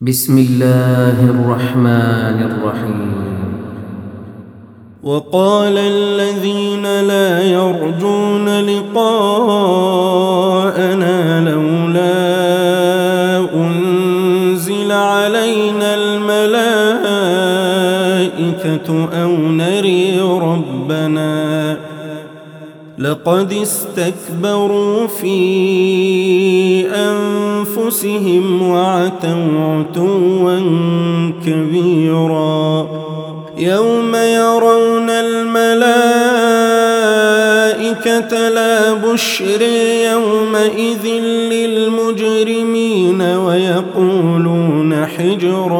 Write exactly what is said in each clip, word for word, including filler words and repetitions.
بسم الله الرحمن الرحيم. وقال الذين لا يرجون لقاءنا لولا أنزل علينا الملائكة أو نري ربنا لقد استكبروا في أنفسهم وعتوا عتوا كبيرا. يوم يرون الملائكة لا بشر يومئذ للمجرمين ويقولون حجرا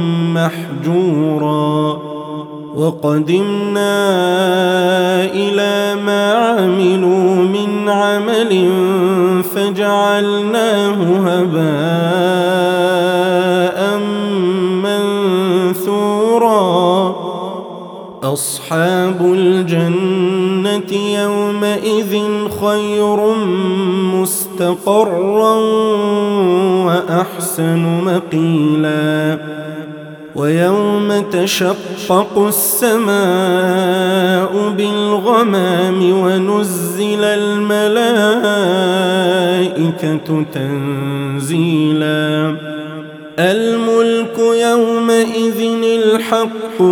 محجورا. وقدمنا إلى ما عملوا من عمل فجعلناه هباء منثورا. أصحاب الجنة يومئذ خير مستقرا وأحسن مقيلا. ويوم تشقق السماء بالغمام ونزل الملائكة تنزيلا. الملك يومئذ الحق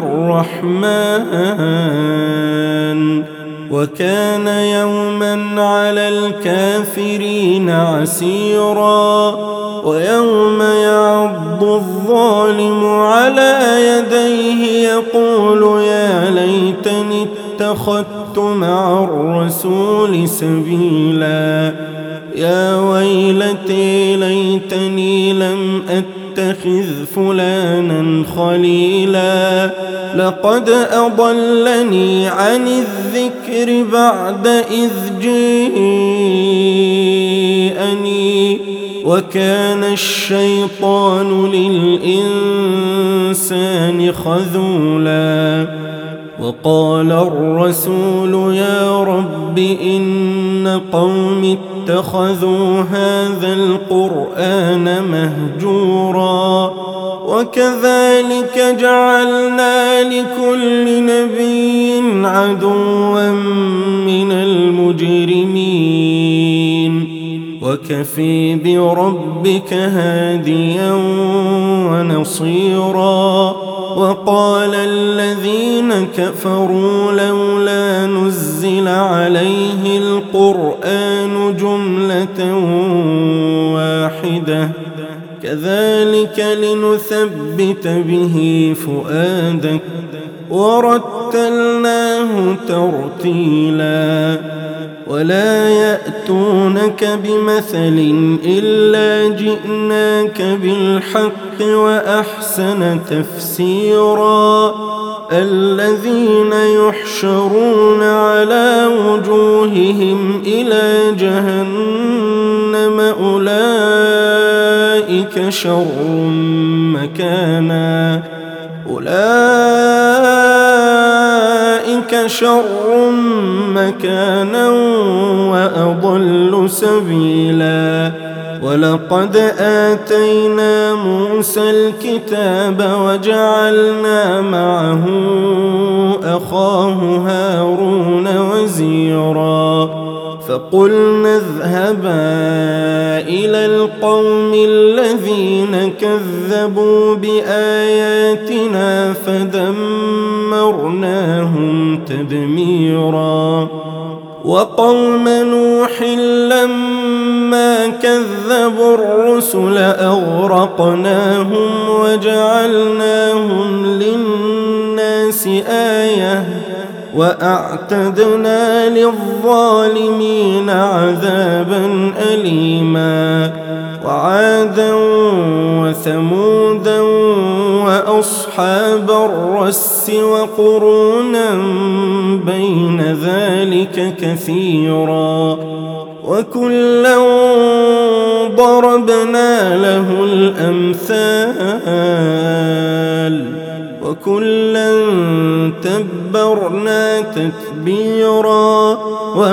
للرحمن وكان يوما على الكافرين عسيرا. ويوم يعض الظالم على يديه يقول يا ليتني اتخذت مع الرسول سبيلا. يا ويلتي ليتني لم أتخذ فلانا خليلا لقد أضلني عن الذكر بعد إذ جاءني وكان الشيطان للإنسان خذولا. وقال الرسول يا رب إن قوم اتخذوا هذا القرآن مهجورا. وكذلك جعلنا لكل نبي عدوا من المجرمين وكفي بربك هاديا ونصيرا. وقال الذين كفروا لولا نزل عليه القرآن جملة واحدة كذلك لنثبت به فؤادك ورتلناه ترتيلا. ولا يأتونك بمثل إلا جئناك بالحق وأحسن تفسيرا. الذين يحشرون على وجوههم إلى جهنم أولئك شر مكانا أولئك شر مكانا وأضل سبيلا. ولقد آتينا موسى الكتاب وجعلنا معه أخاه هارون وزيرا. فقلنا اذهبا إلى القوم الذين كذبوا بآياتنا فدمرناهم تدميرا. وقوم نوح لما كذبوا الرسل أغرقناهم وجعلناهم للناس آية وأعتدنا للظالمين عذابا أليما. وعادا وثمودا وأصحاب الرس وقرونا بين ذلك كثيرا. وكلا ضربنا له الأمثال وكلا تبرنا تتبيرا.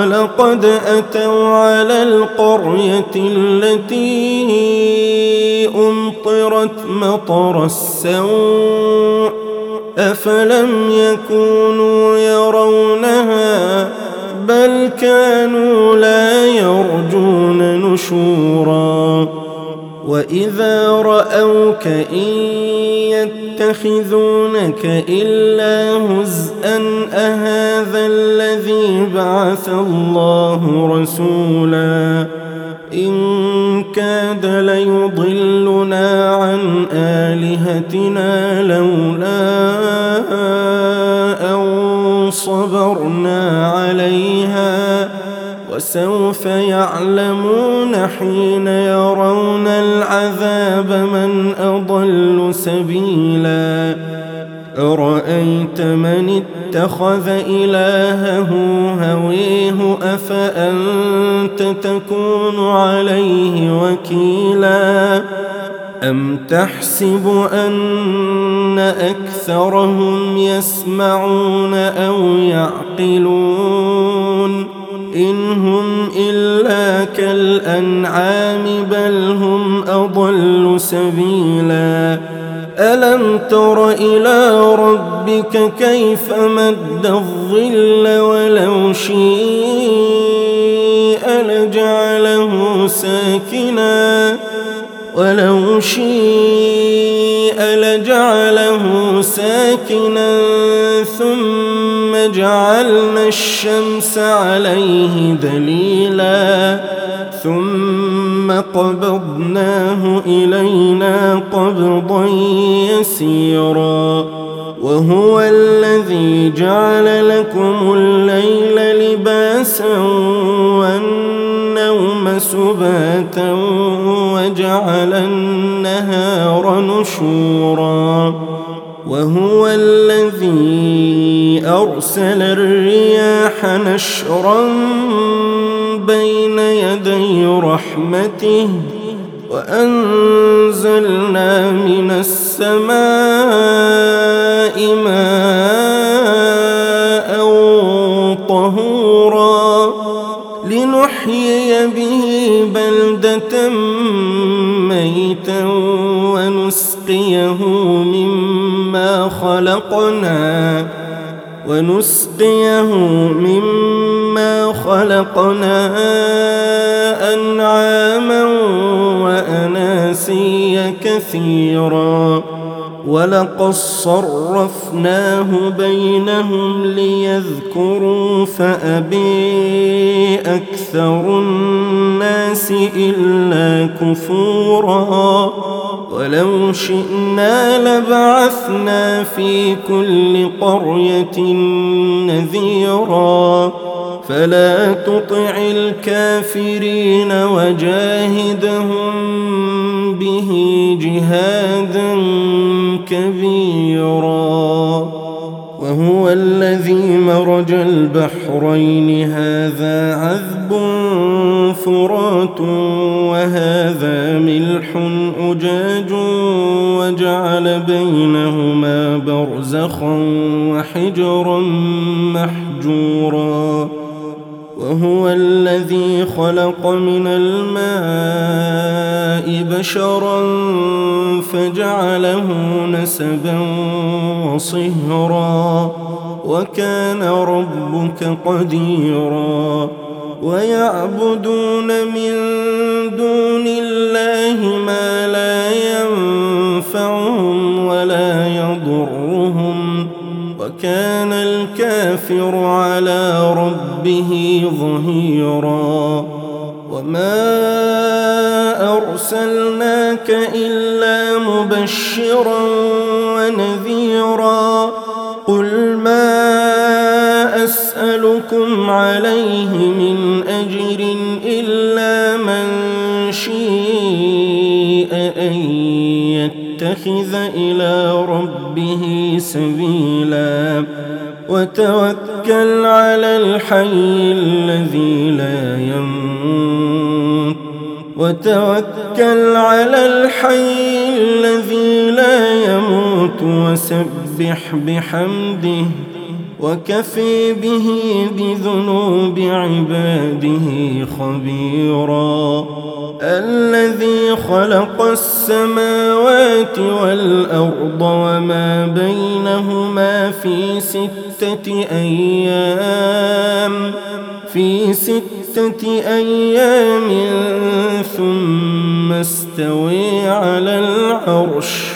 ولقد أتوا على القرية التي أمطرت مطر السوء أفلم يكونوا يرونها بل كانوا لا يرجون نشورا وإذا رأوك إن يتخذونك إلا هزءا أهذا الذي بعث الله رسولا إن كاد ليضلنا عن آلهتنا لولا أن صبرنا عليها وسوف يعلمون حين يرون العذاب من أضل سبيلا أرأيت من اتخذ إلهه هويه أفأنت تكون عليه وكيلا أم تحسب أن أكثرهم يسمعون أو يعقلون إن هم إلا كالأنعام بل هم أضل سبيلا ألم تر إلى ربك كيف مد الظل ولو شيء لجعله ساكنا ولو شيء لجعله ساكنا ثم جعلنا الشمس عليه دليلا ثم قبضناه إلينا قبضا يسيرا وهو الذي جعل لكم الليل لباسا والنوم سباتا وجعل النهار نشورا وهو الذي أرسل الرياح نشرا بين يدي رحمته وأنزلنا من السماء ماء طهورا لنحيي به بلدة ميتا ونسقيه مما خلقنا ونسقيه مما خلقنا أنعاما وأناسيا كثيرا ولقد صرفناه بينهم ليذكروا فأبي أكثر الناس إلا كفورا ولو شئنا لبعثنا في كل قرية نذيرا فلا تطع الكافرين وجاهدهم به جهادا كبيرا وهو الذي مرج البحرين هذا عذب فرات وهذا ملح أجاج وجعل بينهما برزخا وحجرا محجورا وهو الذي خلق من الماء بشرا فجعله نسبا وصهرا وكان ربك قديرا ويعبدون من دون الله ما لا ينفعهم ولا يضرهم وكان الكافر على ربه ظهيرا وما أرسلناك إلا مبشرا ونذيرا قل ما أسألكم عليه من أجر إلا من شيء أن يتخذ إلى ربه سبيلا وتوكل على الحي الذي لا يموت وتوكل على الحي الذي لا يموت وسبح بحمده وكفي به بذنوب عباده خبيرا الذي خلق السماوات والأرض وما بينهما في ستة أيام في ستة أيام ثم استوى على العرش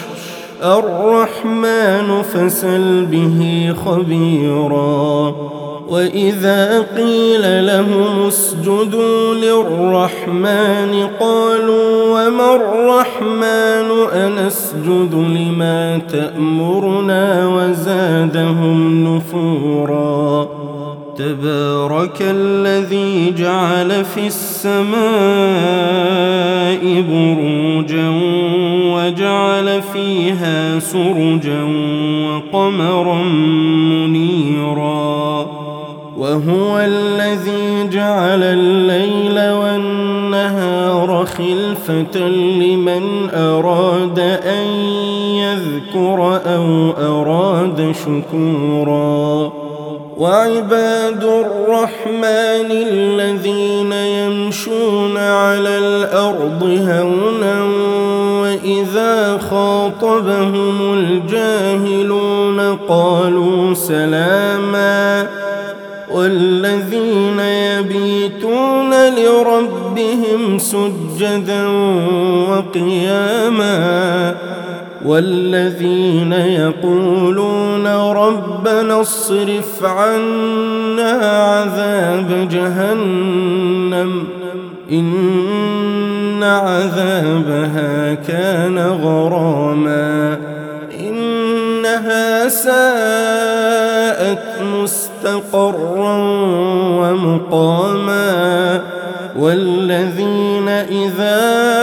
الرحمن فاسأل به خبيرا. وإذا قيل لهم اسجدوا للرحمن قالوا وما الرحمن أنسجد لما تأمرنا وزادهم نفورا. تبارك الذي جعل في السماء بروجا وجعل فيها سرجا وقمرا منيرا. وهو الذي جعل الليل والنهار خلفة لمن أراد أن يذكر أو أراد شكورا. وعباد الرحمن الذين يمشون على الأرض هونا وإذا خاطبهم الجاهلون قالوا سلاما. والذين يبيتون لربهم سجدا وقياما. والذين يقولون ربنا اصرف عنا عذاب جهنم إن عذابها كان غراما إنها ساءت مستقرا ومقاما. والذين إذا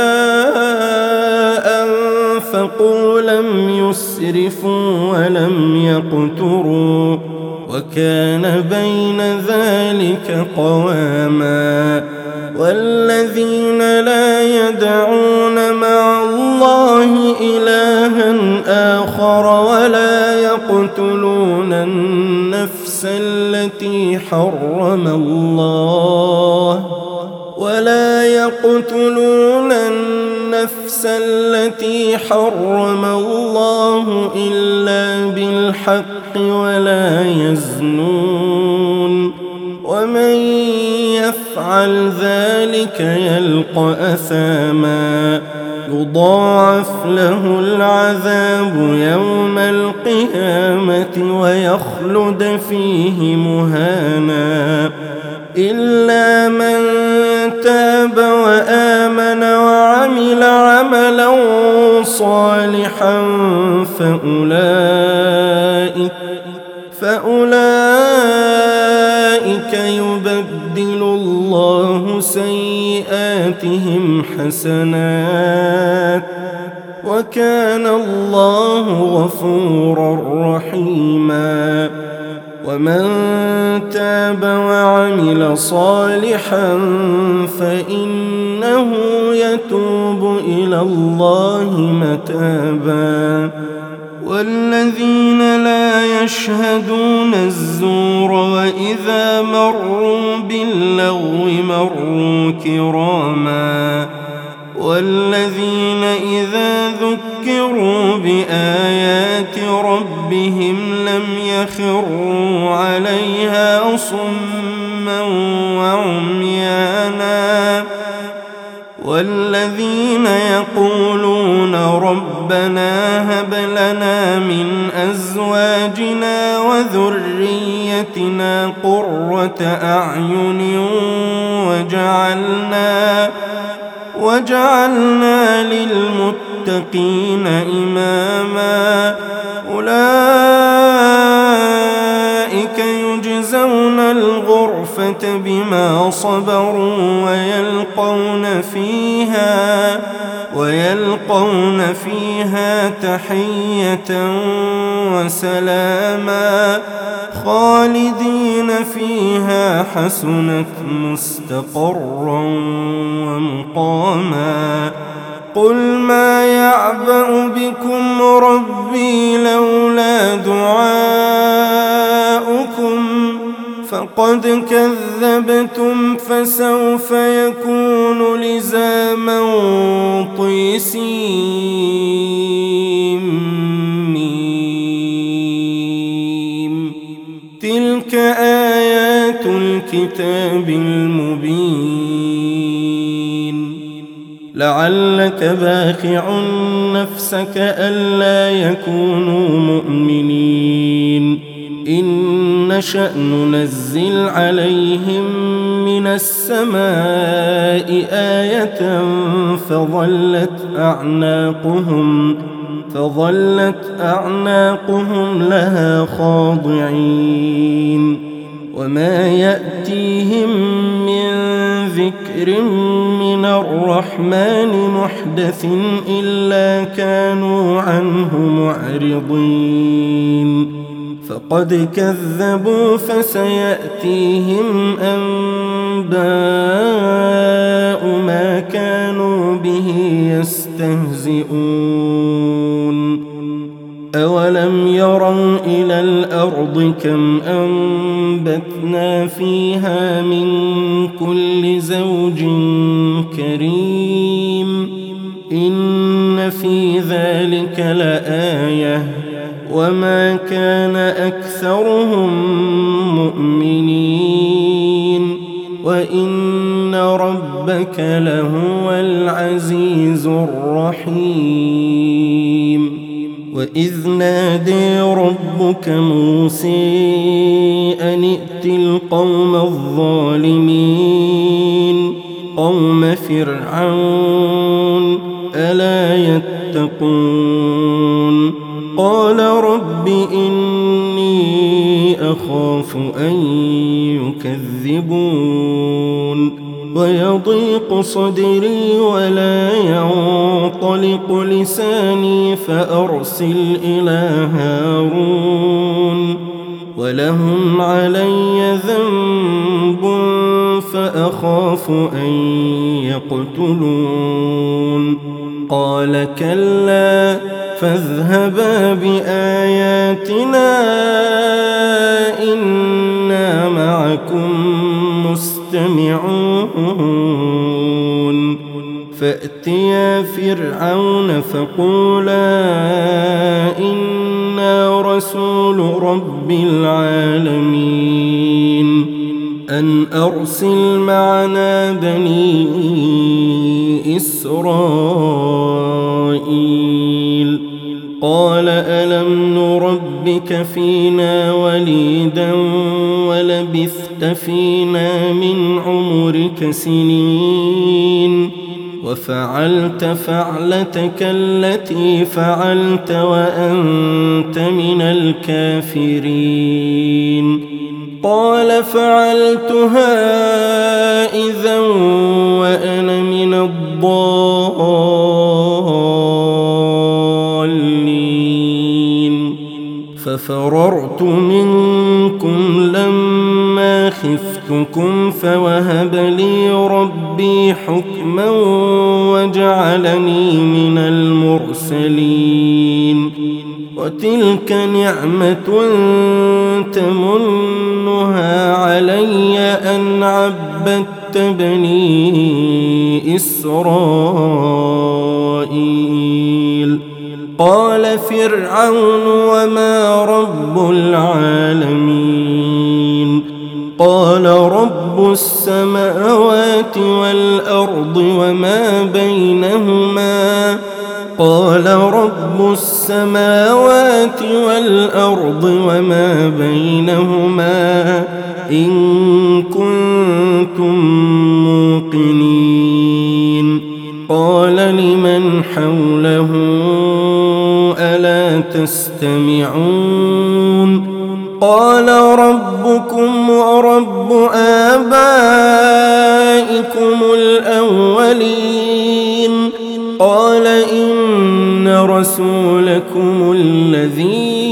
أنفقوا لم يسرفوا ولم يقتروا وكان بين ذلك قواما. والذين لا يدعون مع الله إلها آخر ولا يقتلون النفس التي حرم الله ولا يقتلون النفس التي حرم الله إلا بالحق ولا يزنون. ومن يفعل ذلك يلقى أثاما يضاعف له العذاب يوم القيامة ويخلد فيه مهانا إلا من تاب وآمن وعمل عملا صالحا فأولئك فأولئك يبدل الله سيئاتهم حسنات وكان الله غفورا رحيما. ومن تاب وعمل صالحا فإنه يتوب إلى الله متابا. والذين لا يشهدون الزور وإذا مروا باللغو مروا كراما. والذين إذا ذكروا بآيات ربهم لم يخروا عليها صما وعميانا. والذين يقولون ربنا هب لنا من أزواجنا وذريتنا قرة أعين وجعلنا وجعلنا للمتقين إماما. أولئك يجزون الغرفة بما صبروا ويلقون فيها ويلقون فيها تحية وسلاما خالدين فيها حسنت مستقرا ومقاما. قل ما يعبأ بكم ربي لولا دعاؤكم فقد كذبتم فسوف يكون لزاما طيسيم. تلك آيات الكتاب المبين. لعلك باخع نفسك ألا يكونوا مؤمنين إن نشأ ننزل عليهم من السماء آية فظلت أعناقهم فظلت أعناقهم لها خاضعين وما يأتيهم من ذكر من الرحمن محدث إلا كانوا عنه معرضين. فقد كذبوا فسيأتيهم أنباء ما كانوا به يستهزئون. أولم يروا إلى الأرض كم أنبتنا فيها من كل زوج كريم إن في ذلك لآية وما كان أكثرهم مؤمنين وإن ربك لهو العزيز الرحيم. وإذ نادي ربك موسى أن ائت القوم الظالمين قوم فرعون ألا يتقون. قال رب إني أخاف أن يكذبون ويضيق صدري ولا ينطلق لساني فأرسل إلى هارون ولهم علي ذنب فأخاف أن يقتلون. قال كلا فاذهبا بآياتنا إنا معكم مستمعون. فأتيا فرعون فقولا إنا رسول رب العالمين أن أرسل معنا بني إسرائيل. قال ألم نربك فينا وليدا ولبثت فينا من عمرك سنين وفعلت فعلتك التي فعلت وأنت من الكافرين. قال فعلتها إذا وأنا من الضالين. ففررت منكم لما خفتكم فوهب لي ربي حكما وجعلني من المرسلين. وتلك نعمة تمنها علي أن عبدت بني إسرائيل. قال فرعون وما رب العالمين. قال رب السماوات والأرض وما بينهما. قال رب السماوات والأرض وما بينهما إن كنتم موقنين. قال لمن حوله ألا تستمعون. قال ربكم ورب آبائكم الأولين. قال إن رسولكم الذي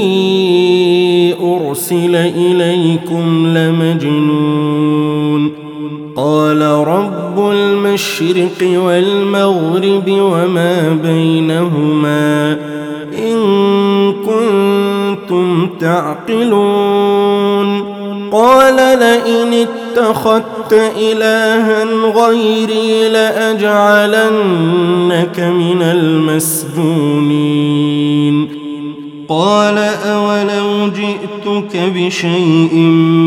أرسل إليكم لمجنون. قال رب المشرق والمغرب وما بينهما إن كنتم تعقلون. قال لئن اتخذت إلها غيري لأجعلنك من المسجونين قال أولو جئتك بشيء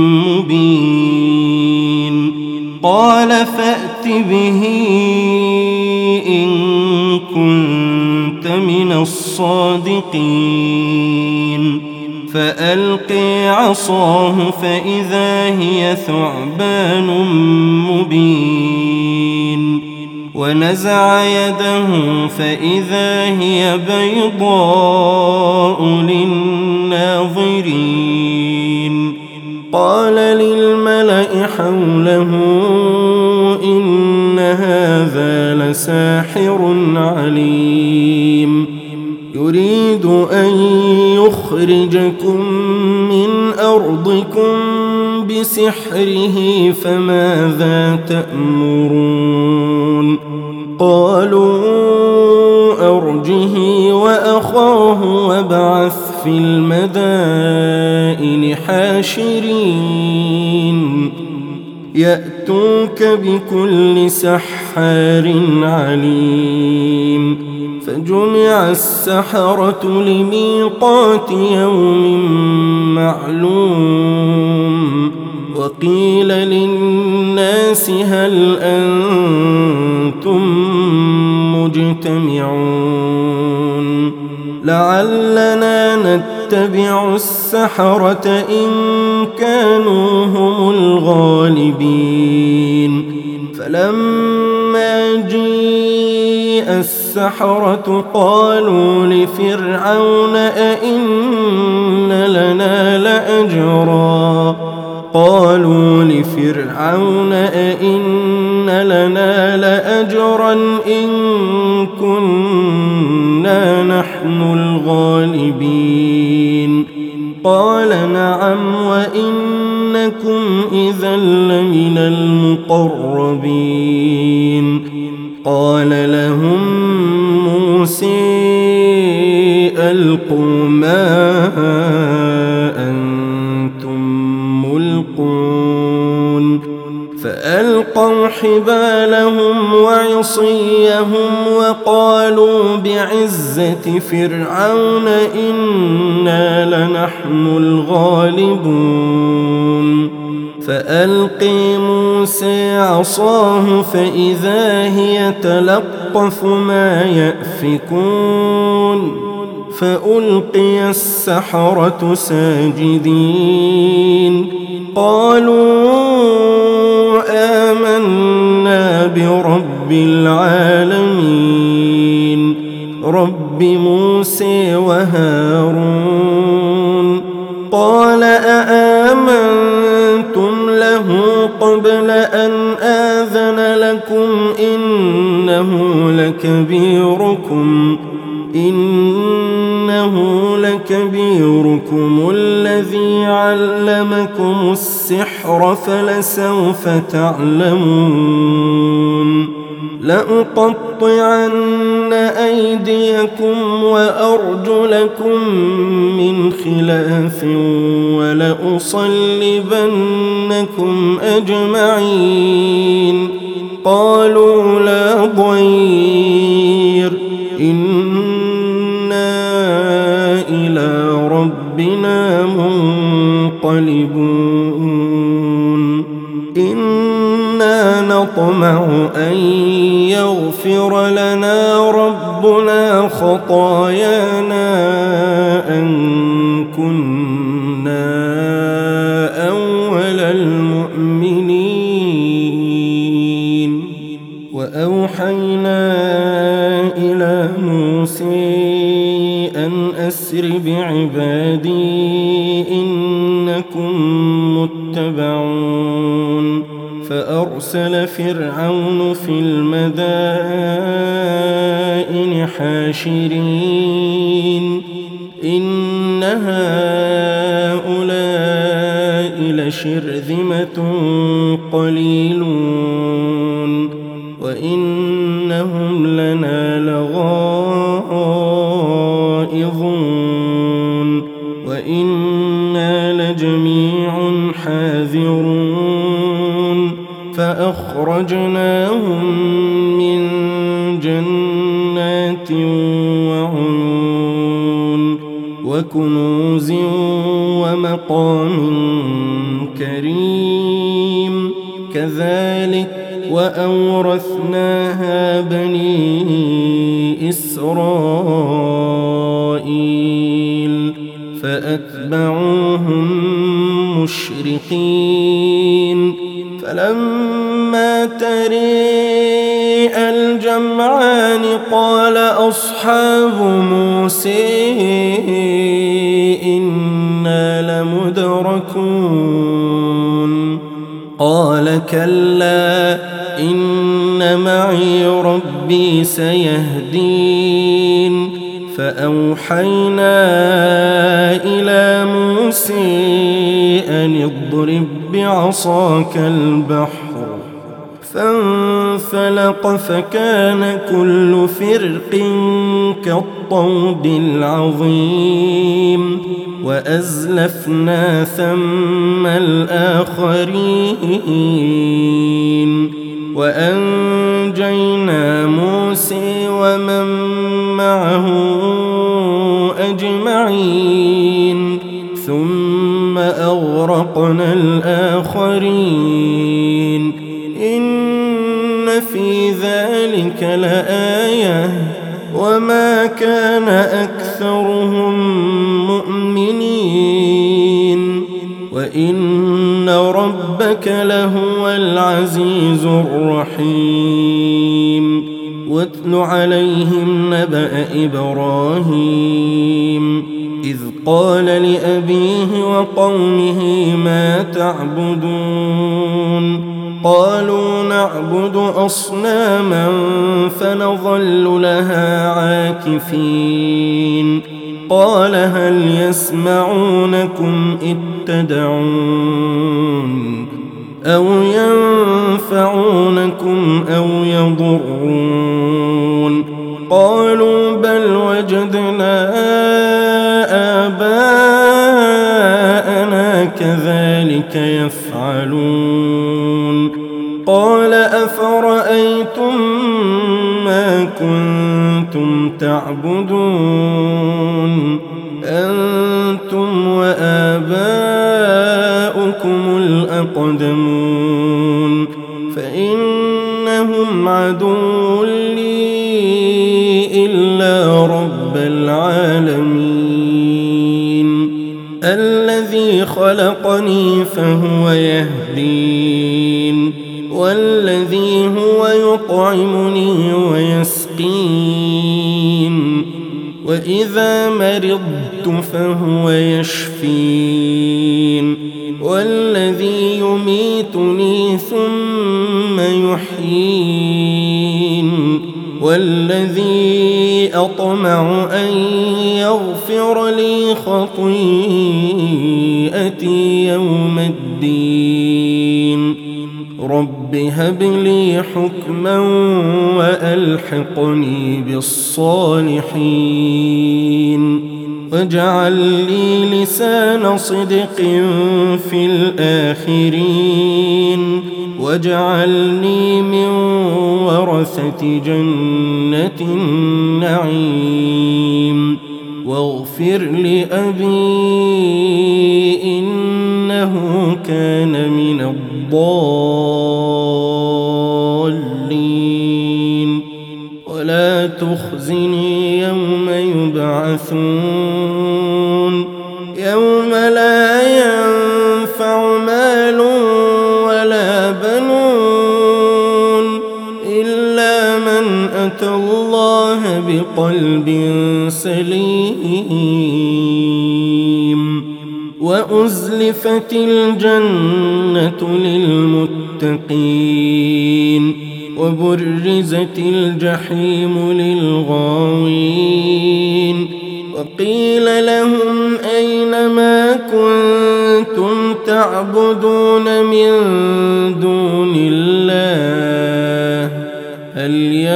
مبين قال فأت به إن كنت من الصادقين فألقي عصاه فإذا هي ثعبان مبين ونزع يده فإذا هي بيضاء للناظرين قال للملأ حوله إن هذا لساحر عليم يريد أن يخرجكم من أرضكم بسحره فماذا تأمرون قالوا أرجه وأخاه وابعث في المدائن حاشرين يأتوك بكل سحار عليم فجمع السحرة لميقات يوم معلوم وقيل للناس هل أنتم مجتمعون لعلنا نتبع السحرة إن كانوا هم الغالبين فلما جيء السحرة قالوا لفرعون أئن لنا لأجرا قالوا لفرعون أئن لنا لأجرا إن كنا نحن الغالبين قال نعم وإنكم إذا لمن المقربين قال لهم موسى ألقوا ما أنتم ملقون فألقوا حبالهم وعصيهم وقالوا بعزة فرعون إنا لنحن الغالبون فألقي موسى عصاه فإذا هي تلقف ما يأفكون فألقي السحرة ساجدين قالوا آمنا برب العالمين رب موسى وهارون قال أآمنتم له قبل أن آذن لكم إنه لكبيركم إنه لكبيركم الذي علمكم السحر فلسوف تعلمون لأقطعن أيديكم وأرجلكم من خلاف ولأصلبنكم أجمعين قالوا لا ضير إنا إلى ربنا منقلبون إنا نطمع أن يغفر لنا ربنا خطايانا أن كنا أول المؤمنين وأوحينا إلى موسى أن أسر بعبادي إنكم متبعون فأرسل فرعون في المدائن حاشرين إن هؤلاء لشرذمة قليلون وإنهم لنا لغائظون وإنا لجميع حاذرون فأخرجناهم من جنات وعيون وكنوز ومقام كريم كذلك وأورثناها بني إسرائيل فأتبعوهم مشرقين فلما تريء الجمعان قال أصحاب موسى إنا لمدركون قال كلا إن معي ربي سيهدين فأوحينا إلى موسى أن اضرب بعصاك البحر فانفلق فكان كل فرق كالطود العظيم وأزلفنا ثم الآخرين وأنجينا موسى ومن معه أجمعين ثم أغرقنا الآخرين إن في ذلك لآية وما كان أكثرهم مؤمنين وإن ربك لهو العزيز الرحيم واتل عليهم نبأ إبراهيم إذ قال لأبيه وقومه ما تعبدون قالوا نعبد أصناما فنظل لها عاكفين قال هل يسمعونكم إذ تدعون أو ينفعونكم أو يضرون قالوا بل وجدنا آباءنا كذلك يفعلون قال أفرأيتم ما كنتم تعبدون أنتم وآباؤكم الأقدمون فإنهم عدو لي إلا رب العالمين الذي خلقني فهو يهدين والذي هو يطعمني ويسقين وإذا مرضت فهو يشفين والذي يميتني ثم يحيين والذي أطمع أن يغفر لي خطيئتي يوم الدين رب هب لي حكما وألحقني بالصالحين واجعل لي لسان صدق في الآخرين واجعلني من ورثة جنة النعيم واغفر لأبي إنه كان من الضالين ولا تخزني يوم يبعثون يوم لا ينفع مال ولا بنون إلا من أتى الله بقلب سليم وأزلفت الجنة للمتقين وبرزت الجحيم للغاوين وقيل لهم أين ما كنتم تعبدون من دون الله هل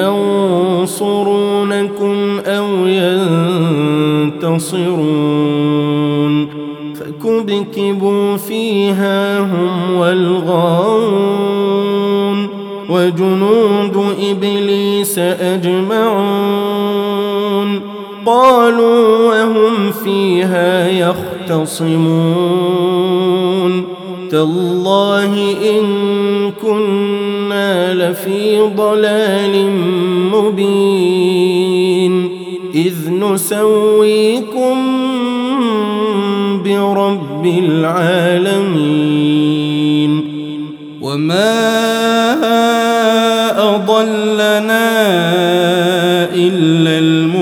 ينصرونكم أو ينتصرون فكبكبوا فيها هم والغاوون وجنود إبليس أجمعون قالوا وهم فيها يختصمون تالله إن كنا لفي ضلال مبين إذ نسويكم برب العالمين وما أضلنا إلا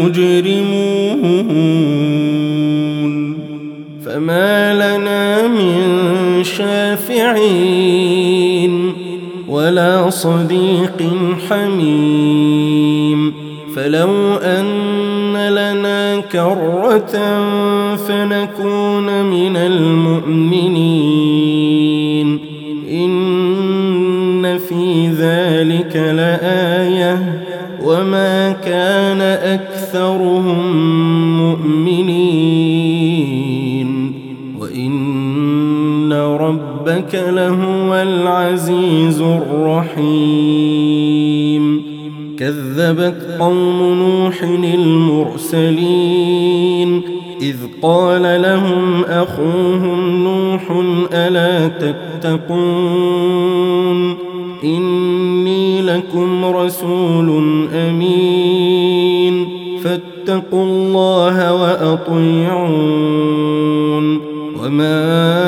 المجرمون فما لنا من شافعين ولا صديق حميم فلو أن لنا كرة فنكون من المؤمنين إن في ذلك لآية وما كان أكثرهم مؤمنين وإن ربك لهو العزيز الرحيم كذبت قوم نوح المرسلين إذ قال لهم أخوهم نوح ألا تتقون إني لكم رسول أمين فاتقوا الله وأطيعون وما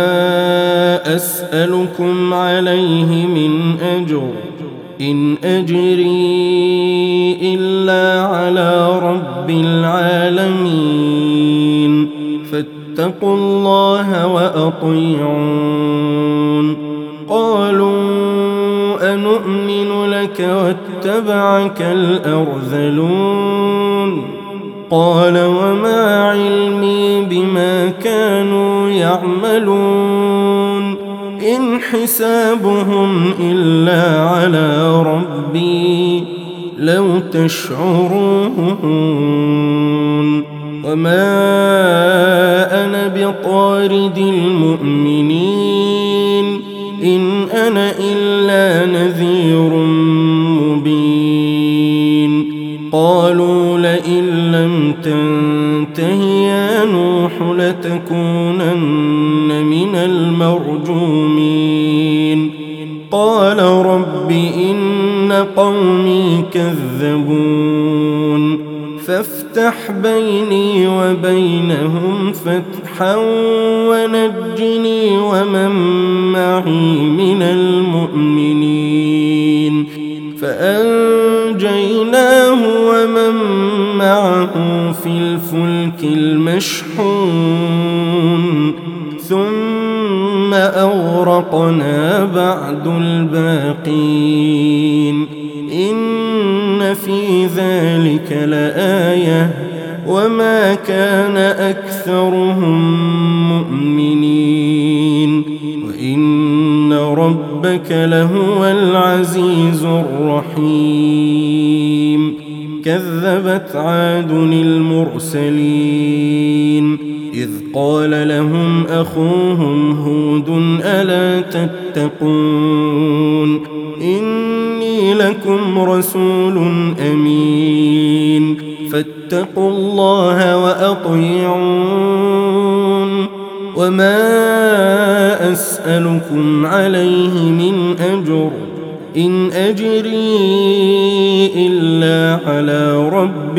أسألكم عليه من أجر إن أجري إلا على رب العالمين فاتقوا الله وأطيعون قالوا أنؤمن لك واتبعك الأرذلون قال وما علمي بما كانوا يعملون إن حسابهم إلا على ربي لو تشعرون وما أنا بطارد المؤمنين إن أنا إلا نذير مبين قالوا لئن لم تنته يا نوح لتكونن من المرجومين قال رب إن قومي كذبون فافتح بيني وبينهم فتحا ونجني ومن معي من المؤمنين فأنجيناه ومن معه في الفلك المشحون ثم أغرقنا بعد الباقين إن في ذلك لآية وما كان أكثرهم مؤمنين وإن ربك لهو العزيز الرحيم كذبت عاد المرسلين إذ قال لهم أخوهم هود ألا تتقون إني لكم رسول أمين فاتقوا الله وأطيعون وما أسألكم عليه من أجر إن أجري إلا على رب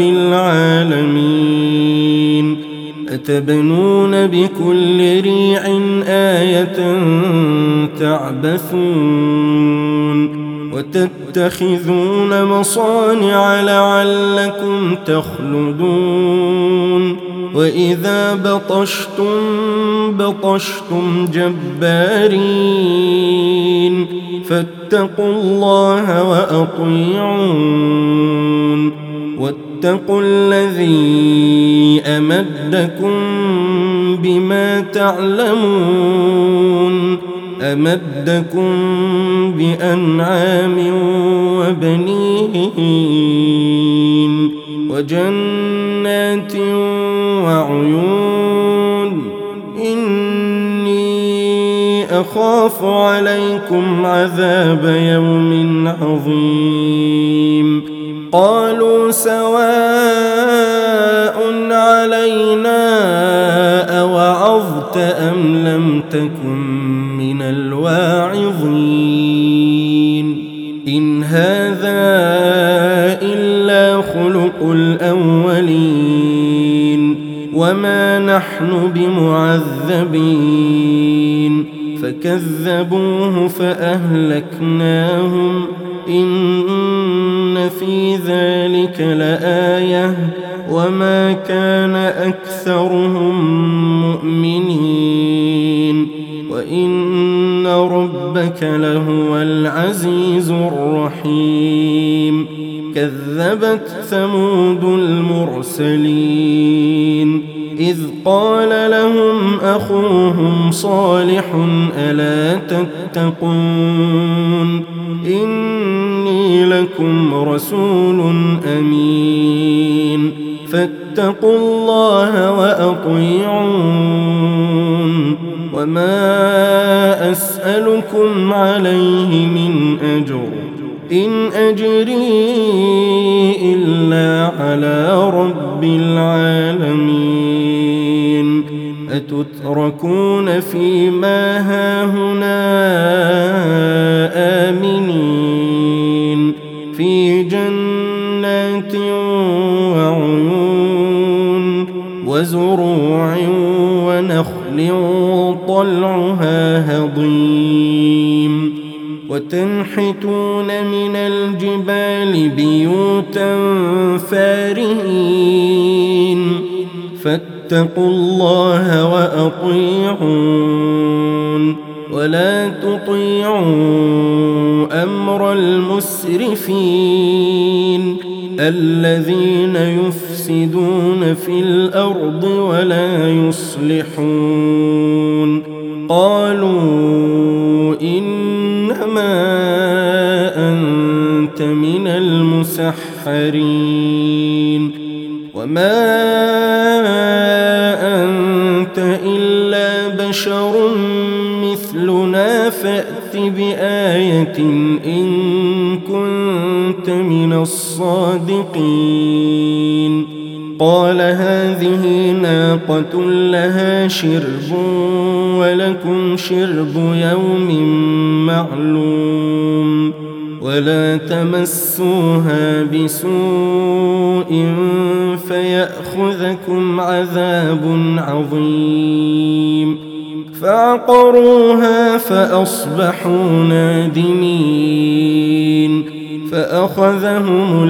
العالمين أتبنون بكل ريع آية تعبثون وتتخذون مصانع لعلكم تخلدون وإذا بطشتم بطشتم جبارين فاتقوا الله وأطيعون واتقوا الذي أمدكم بما تعلمون أمدكم بأنعام وبنين وجنات وعيون إني أخاف عليكم عذاب يوم عظيم قالوا سواء علينا أوعظت أم لم تكن من الواعظين إن هذا إلا خلق الأولين وما نحن بمعذبين فكذبوه فأهلكناهم إن في ذلك لآية وما كان أكثرهم مؤمنين وإن ربك لهو العزيز الرحيم كذبت ثمود المرسلين إذ قال لهم أخوهم صالح ألا تتقون إني لكم رسول أمين فاتقوا الله وأطيعون وما أسألكم عليه من أجر إن أجري إلا على رب العالمين أتتركون فيما هاهنا آمنين في جنات وعيون وزروع ونخل طلعها هضيم وتنحتون من الجبال بيوتا فارهين فاتقوا الله وأطيعون ولا تطيعوا أمر المسرفين الذين يفسدون في الأرض ولا يصلحون قالوا إنما أنت من المسحرين وما أنت إلا بشر مثلنا فأت بآية إن كنت من الصادقين قال هذه ناقة لها شرب ولكم شرب يوم معلوم ولا تمسوها بسوء فيأخذكم عذاب عظيم فعقروها فأصبحوا نادمين فأخذهم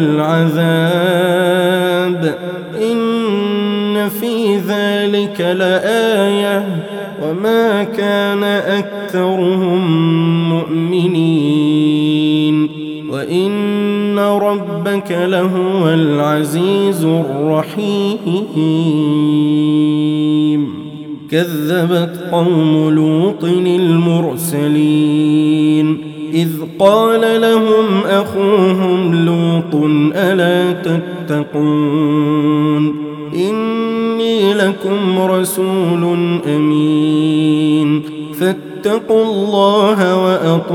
العذاب إن في ذلك لآية وما كان أكثرهم مؤمنين وإن ربك لهو العزيز الرحيم كذبت قوم لوط المرسلين إذ قال لهم أخوهم لوط ألا تتقون إني لكم رسول أمين فاتقوا الله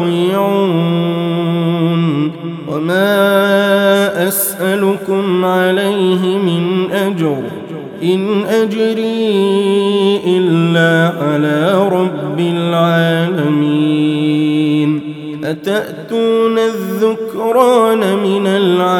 وأطيعون وما أسألكم عليه من أجر إن أجري إلا على رب العالمين أتأتون الذكران من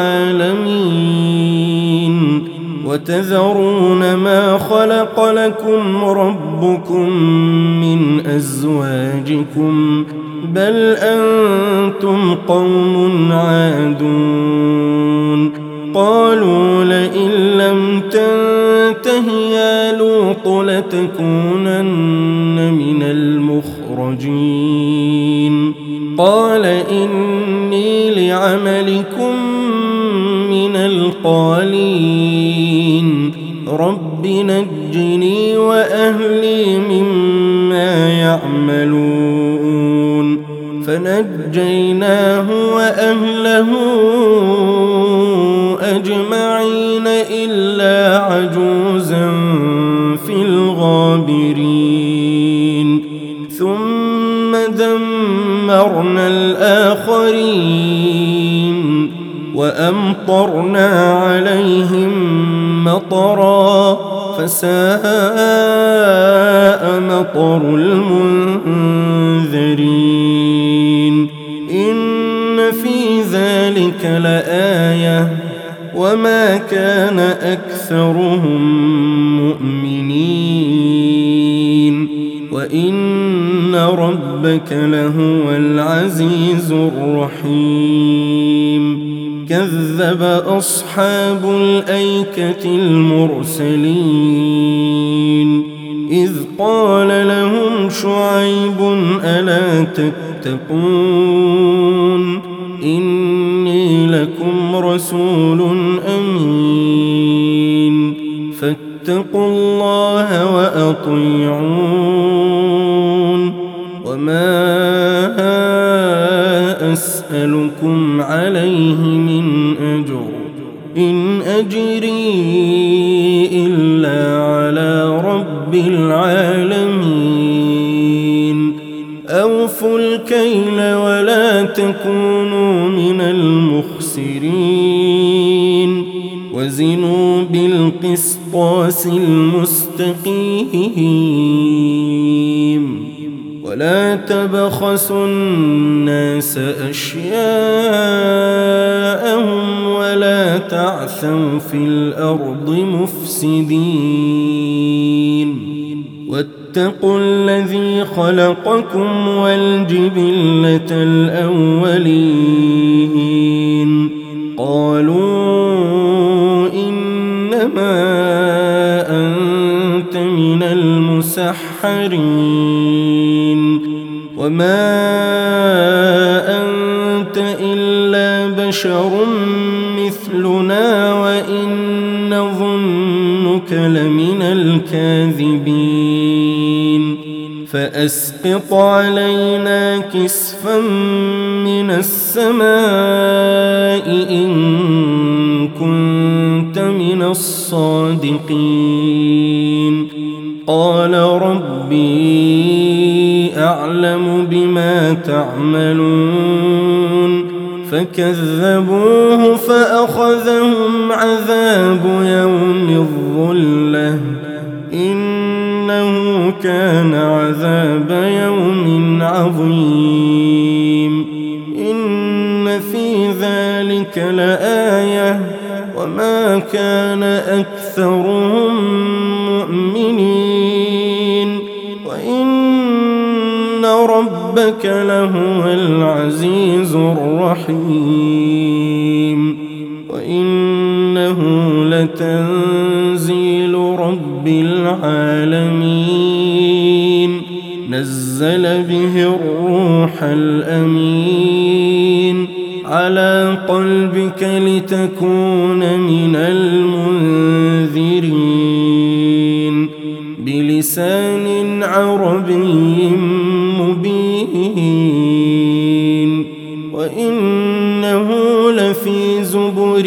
العالمين وتذرون ما خلق لكم ربكم من أزواجكم بل أنتم قوم عادون قالوا لئن لم تنته يا لوط لتكونن من المخرجين قال إني لعملكم من القالين رب نجني وأهلي مما يعملون فنجيناه وأهله أجمعين إلا عجوزا في الغابرين ثم ودمرنا الآخرين وأمطرنا عليهم مطرا فساء مطر المنذرين إن في ذلك لآية وما كان أكثرهم مؤمنين وإن ربك لهو العزيز الرحيم كذب أصحاب الأيكة المرسلين إذ قال لهم شعيب ألا تتقون إني لكم رسول أمين فاتقوا الله وأطيعون وما أسألكم عليه من أجر إن أجري إلا على رب العالمين أوفوا الكيل ولا تكونوا من المخسرين وزنوا بالقسطاس المستقيم ولا تبخسوا الناس أشياءهم ولا تعثوا في الأرض مفسدين واتقوا الذي خلقكم والجبلة الأولين قالوا إنما أنت من المسحرين وما أنت إلا بشر مثلنا وإن نظنك لمن الكاذبين فأسقط علينا كسفا من السماء إن كنت من الصادقين قال ربي أعلم بما تعملون فكذبوه فأخذهم عذاب يوم الظلة إنه كان عذاب يوم عظيم إن في ذلك لآية وما كان أكثرهم مؤمنين وإن ربك لهو العزيز الرحيم وإنه لتنزيل رب العالمين نزل به الروح الأمين على قلبك لتكون من المنذرين بلسان عربي مبين وإنه لفي زبر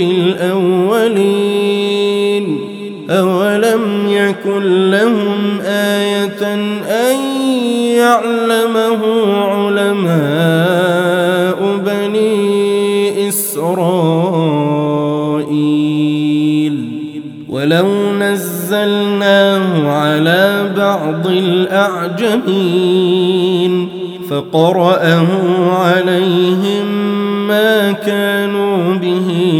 الأولين أولم يكن لهم آية أن يعلمه علماء بني إسرائيل ولو نزلناه على بعض الأعجمين فقرأه عليهم ما كانوا به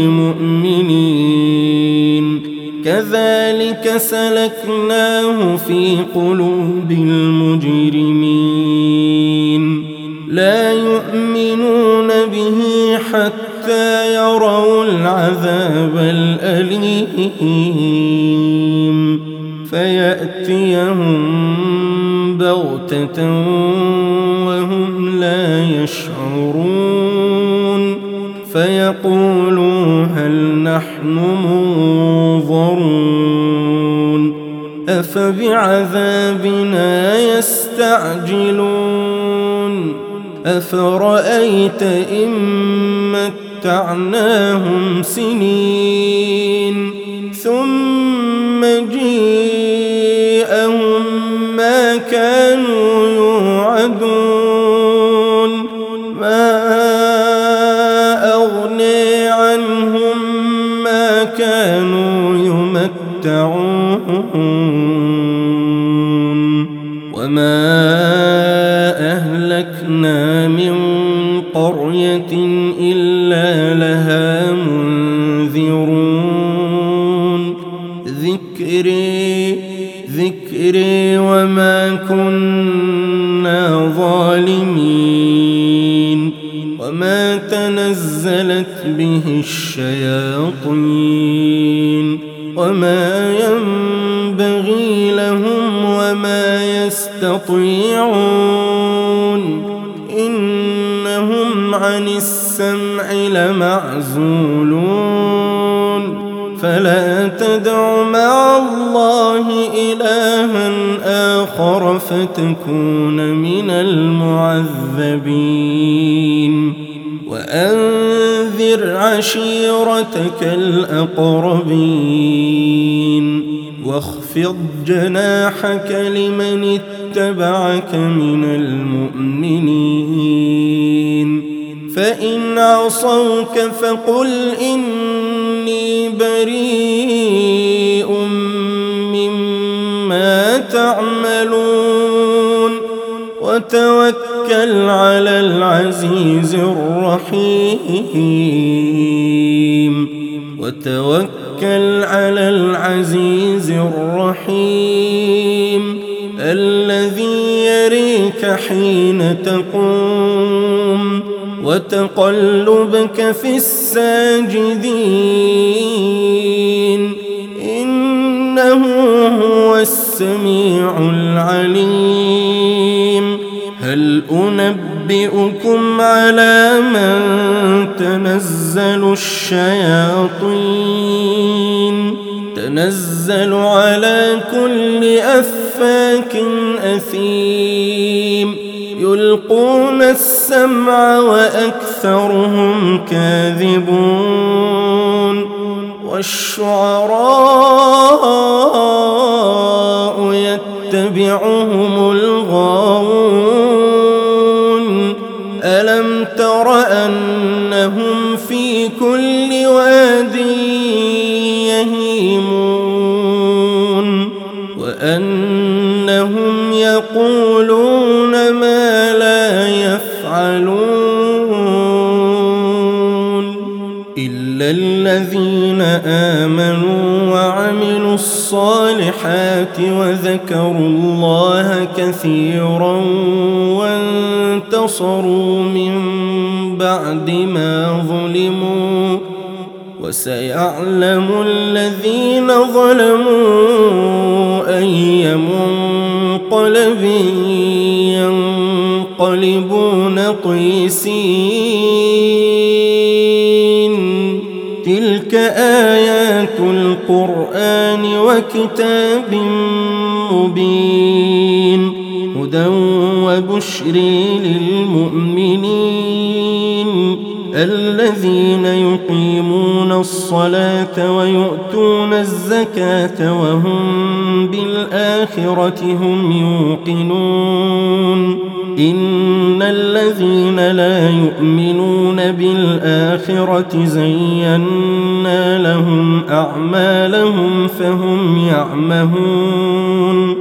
مؤمنين كذلك سلكناه في قلوب المجرمين لا يؤمنون به حتى يروا العذاب الأليم فيأتيهم بغتة وهم لا يشعرون فيقولوا هل نحن منظرون أفبعذابنا يستعجلون أفرأيت إن متعناهم سنين ثم جيءهم ما كانوا يوعدون ما وما أهلكنا من قرية إلا لها منذرون ذكري ذكري وما كنا ظالمين وما تنزلت به الشياطين وما ينبغي لهم وما يستطيعون إنهم عن السمع لمعزولون فلا تدع مع الله إلها آخر فتكون من المعذبين وأنذر عشيرتك الأقربين واخفض جناحك لمن اتبعك من المؤمنين فإن عصوك فقل إني بريء مما تعملون وتوكل على العزيز الرحيم وتوكل على العزيز الرحيم الذي يريك حين تقوم وتقلبك في الساجدين إنه هو السميع العليم هل أنبئكم على من تنزل الشياطين تنزل على كل أفاك أثيم يلقون السمع وأكثرهم كاذبون والشعراء يتبعهم الغاوون ألم تر أنهم في كل واد يهيمون وأنهم يقولون ما لا يفعلون إلا الذين آمنوا وعملوا الصالحات وذكروا الله كثيرا وانتصروا من بعد ما ظلموا وسيعلم الذين ظلموا أي منقلب ينقلبون قيسين تلك آيات القرآن وكتاب مبين هدى وبشر للمؤمنين الذين يقيمون الصلاة ويؤتون الزكاة وهم بالآخرة هم يوقنون إن الذين لا يؤمنون بالآخرة زينا لهم أعمالهم فهم يعمهون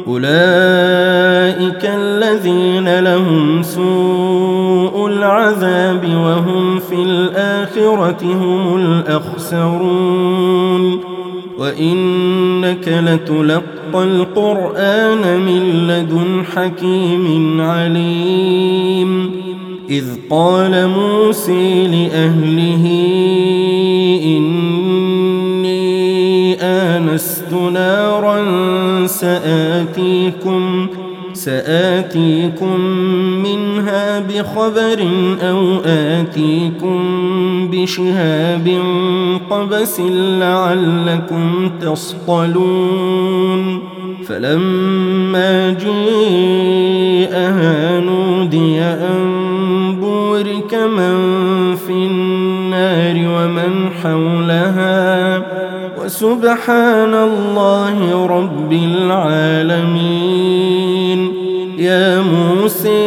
أولئك الذين لهم سوء العذاب وهم في الآخرة هم الأخسرون وإنك لتلقى القرآن من لدن حكيم عليم إذ قال موسى لأهله إني آنست نارا سآتيكم سآتيكم منها بخبر أو آتيكم بشهاب قبس لعلكم تصطلون فلما جاءها نودي أن بورك من في النار ومن حولها وسبحان الله رب العالمين يا موسى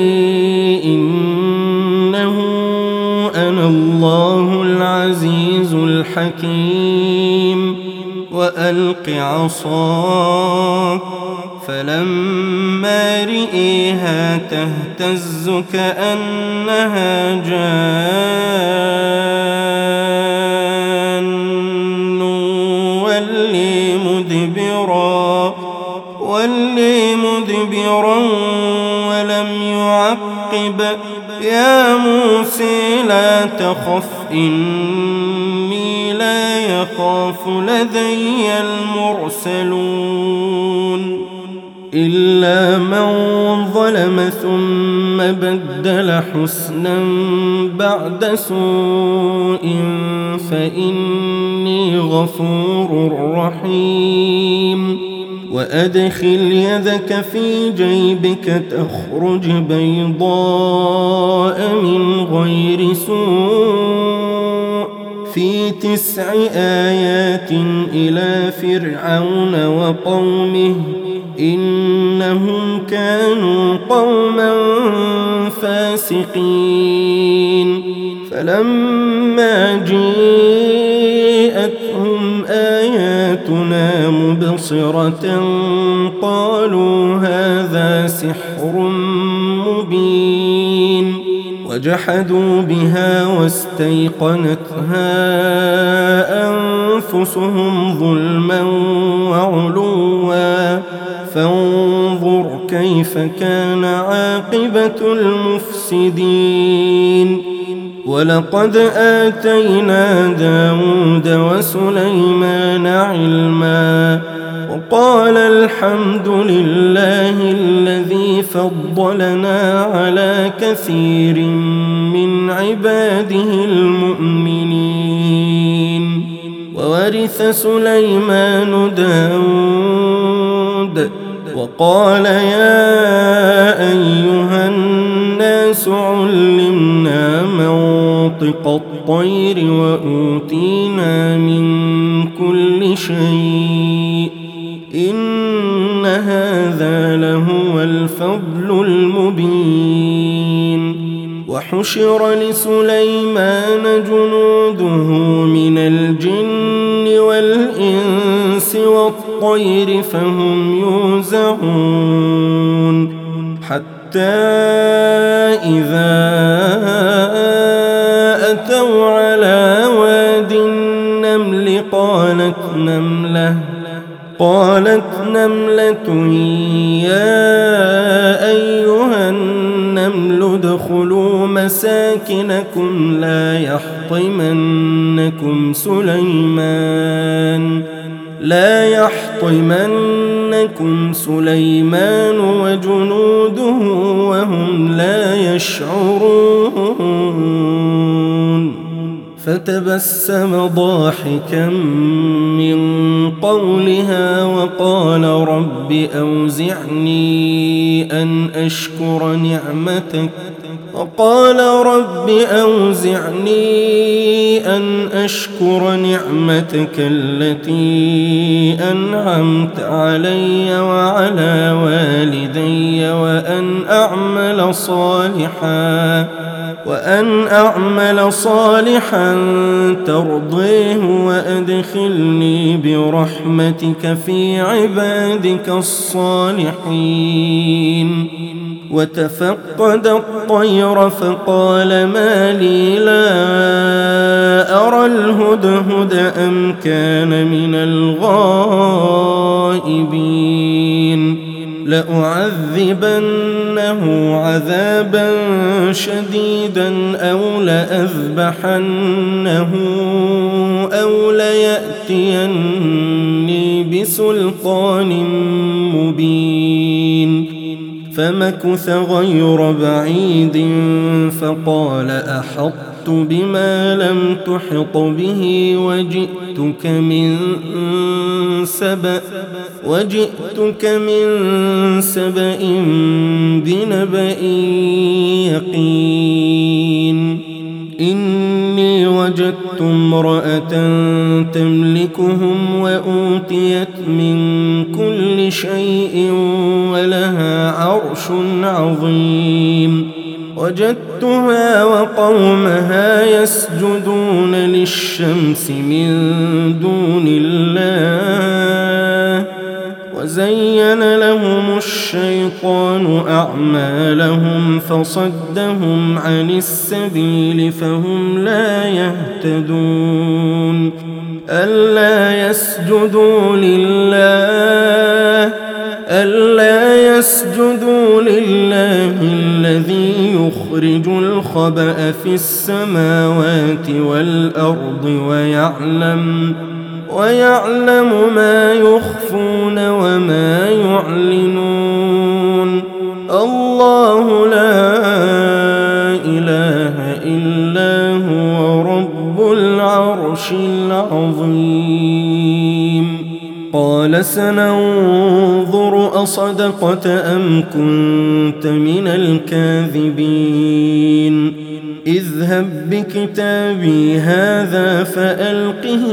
إنه أنا الله العزيز الحكيم وألق عصاك فلما رئيها تهتز كأنها جان ولي مدبرا ولي مدبرا ولم يعقب يا موسى لا تخف إني لا يخاف لدي المرسلون إلا من ظلم ثم بدل حسنا بعد سوء فإني غفور رحيم وأدخل يدك في جيبك تخرج بيضاء من غير سوء في تسع آيات إلى فرعون وقومه إنهم كانوا قوما فاسقين فلما جاءتهم آياتنا مبصرة قالوا هذا سحر مبين وجحدوا بها واستيقنتها أنفسهم ظلما وعلوا فانظر كيف كان عاقبة المفسدين ولقد آتينا داود وسليمان علما وقال الحمد لله الذي فضلنا على كثير من عباده المؤمنين وورث سليمان داود وقال يا أيها الناس علمنا منطق الطير وأوتينا من كل شيء إن هذا لهو الفضل المبين وحشر لسليمان جنوده من الجن والإنس والطير فهم يوزعون حتى إذا أتوا على واد النمل قالت نملة قالت نملة يا أيها النمل ادخلوا مساكنكم لا يحطمنكم سليمان لا يحطمنكم سليمان وجنوده وهم لا يشعرون فتبسم ضاحكا من قولها وقال رب أوزعني أن أشكر نعمتك وقال رب أوزعني أن أشكر نعمتك التي أنعمت علي وعلى والدي وأن أعمل صالحا وأن أعمل صالحا ترضيه وأدخلني برحمتك في عبادك الصالحين وتفقد الطير فقال ما لي لا أرى الهدهد أم كان من الغائبين لأعذبنه عذابا شديدا أو لأذبحنه أو ليأتيني بسلطان مبين فمكث غير بعيد فقال أحطت بما لم تحط به وجئتك من سبأ وجئتك من سبأ بنبأ يقين إني وجدت امرأة تملكهم وأوتيت من كل شيء ولها عرش عظيم وجدتها وقومها يسجدون للشمس من دون الله وزين لهم الشيطان أعمالهم فصدهم عن السبيل فهم لا يهتدون ألا يسجدوا لله ألا يسجدوا لله الذي يخرج الخبأ في السماوات والأرض ويعلم ويعلم ما يخفون وما يعلنون الله لا إله إلا هو رب العرش العظيم قال سننظر أصدقت أم كنت من الكاذبين اذهب بكتابي هذا فألقه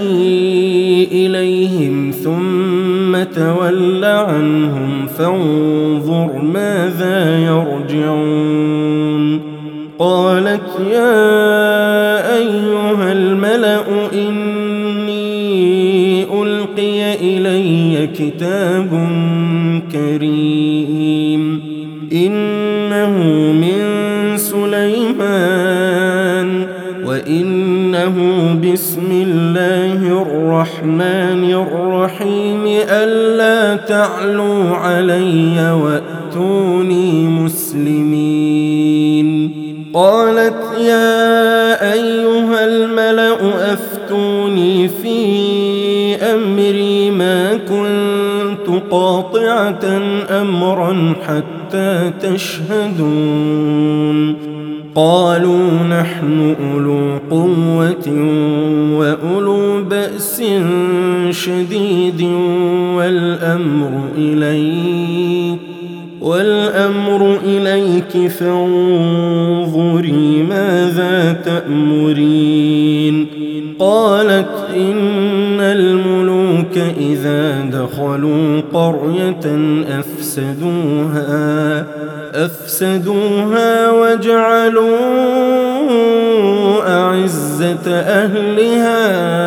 إليهم ثم تول عنهم فانظر ماذا يرجعون قالت يا أيها الملأ إني ألقي إلي كتاب كريم إنه من سليمان وإنه بسم الله الرحمن الرحيم ألا تعلوا علي وأتوني مسلمين قالت يا أيها الملأ أفتوني في أمري ما كنت قاطعة أمرا حتى تشهدون قالوا نحن أولو قوة وأولو بأس شديد والأمر إليك والأمر إليك فانظري ماذا تأمرين قالت إن الملوك إذا دخلوا قرية أفسدوها أفسدوها وجعلوا أعزة أهلها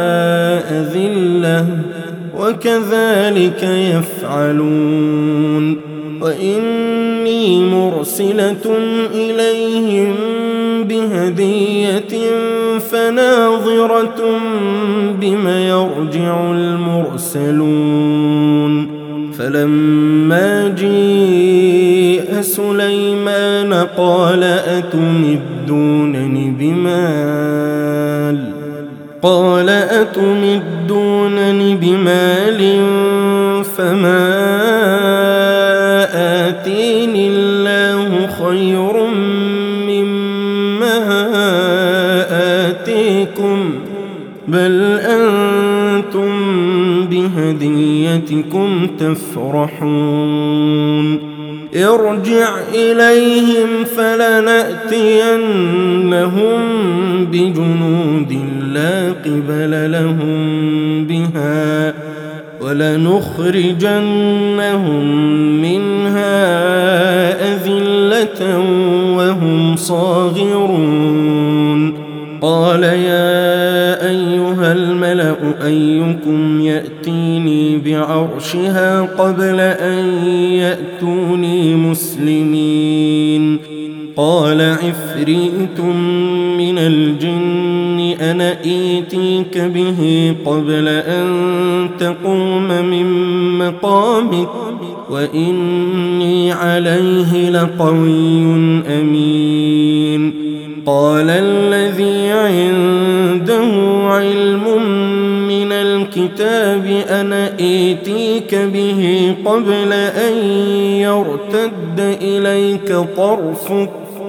أذلة وكذلك يفعلون وإني مرسلة إليهم بهدية فناظرة بم يرجع المرسلون فلما جيء سليمان قال أتمدونني بمال قال أتمدونني بمال فما آتيني الله خير مما آتيكم بل أنتم بهديتكم تفرحون ارجع إليهم فلنأتينهم بجنود لا قبل لهم بها ولنخرجنهم منها أذلة وهم صاغرون قال يا أيها الملأ أيكم يأتيني بعرشها قبل أن يأتوني مسلمين قال عفريت من الجن أنا آتيك به قبل أن تقوم من مقامك وإني عليه لقوي أمين قال الذي عنده علم من الكتاب أنا آتيك به قبل أن يرتد إليك طرفك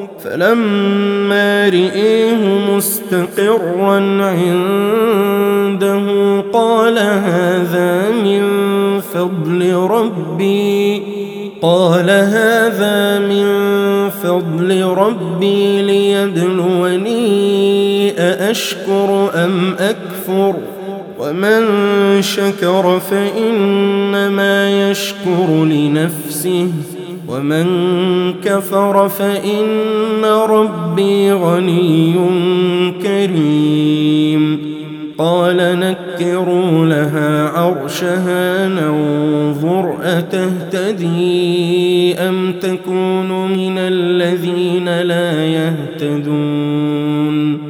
فلما رئيه مستقرا عنده قال هذا من فضل ربي قال هذا من فضل ربي ليبلوني أأشكر أم أكفر ومن شكر فإنما يشكر لنفسه ومن كفر فإن ربي غني كريم قال نك نكروا لها عرشها ننظر أتهتدي أم تكون من الذين لا يهتدون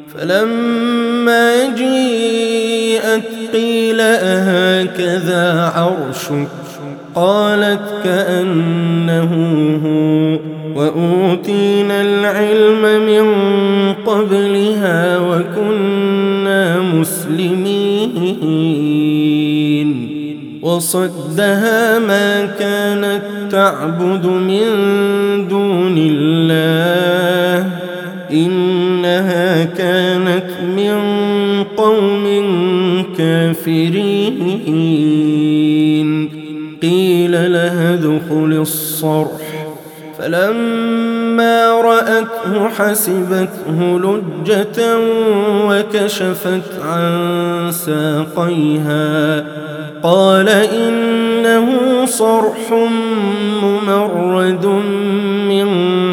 فلما جيءت قيل أهكذا عرشك قالت كأنه هو وأوتينا العلم من قبلها وكنا مسلمين وصدها ما كانت تعبد من دون الله إنها كانت من قوم كافرين قيل لها ادخل الصرح فلما رأته حسبته لجة وكشفت عن ساقيها قال إنه صرح ممرد من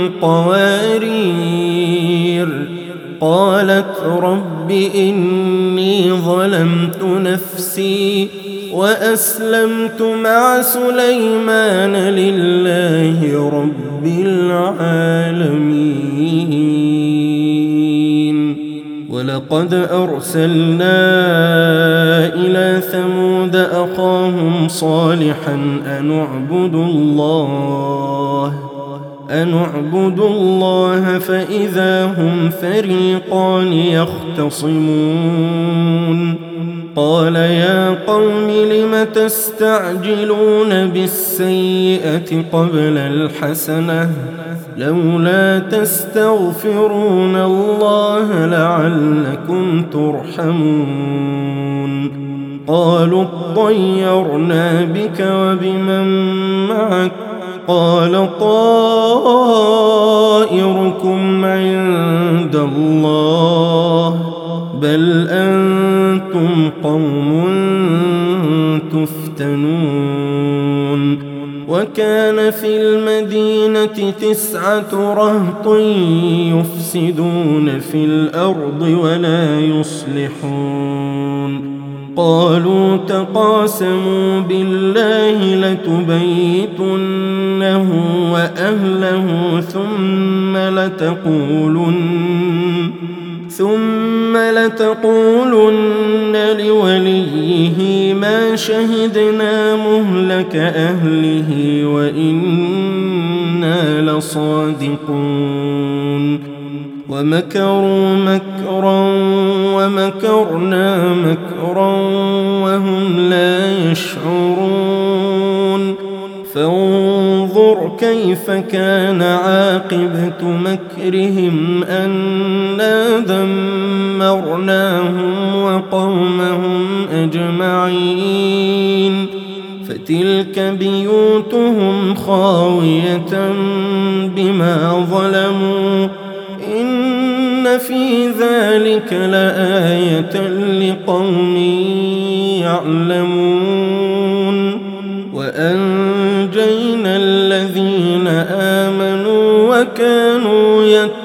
قوارير قالت رب إني ظلمت نفسي وأسلمت مع سليمان لله رب العالمين ولقد أرسلنا إلى ثمود أخاهم صالحا أن اعبدوا الله أن اعبدوا الله فإذا هم فريقان يختصمون قال يا قوم لم تستعجلون بالسيئة قبل الحسنة لولا تستغفرون الله لعلكم ترحمون قالوا اطيرنا بك وبمن معك قال طائركم عند الله بل أنتم قوم تفتنون وكان في المدينة تسعة رهط يفسدون في الأرض ولا يصلحون قالوا تقاسموا بالله لتبيتنه وأهله ثم لتقولن ثم لتقولن لوليه ما شهدنا مهلك أهله وإنا لصادقون ومكروا مكرا ومكرنا مكرا وهم لا يشعرون فانظر كيف كان عاقبة مكرهم أنا دمرناهم وقومهم أجمعين فتلك بيوتهم خاوية بما ظلموا إن في ذلك لآية لقوم يعلمون وأنجينا الذين آمنوا وكانوا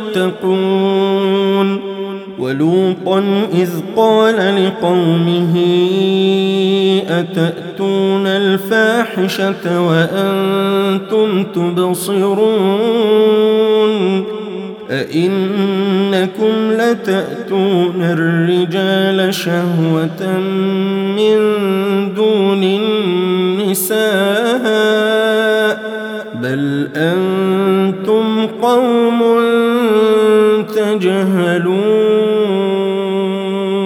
يتقون ولوطا إذ قال لقومه أتأتون الفاحشة وأنتم تبصرون أئنكم لتأتون الرجال شهوة من دون النساء بل أنتم قوم تجهلون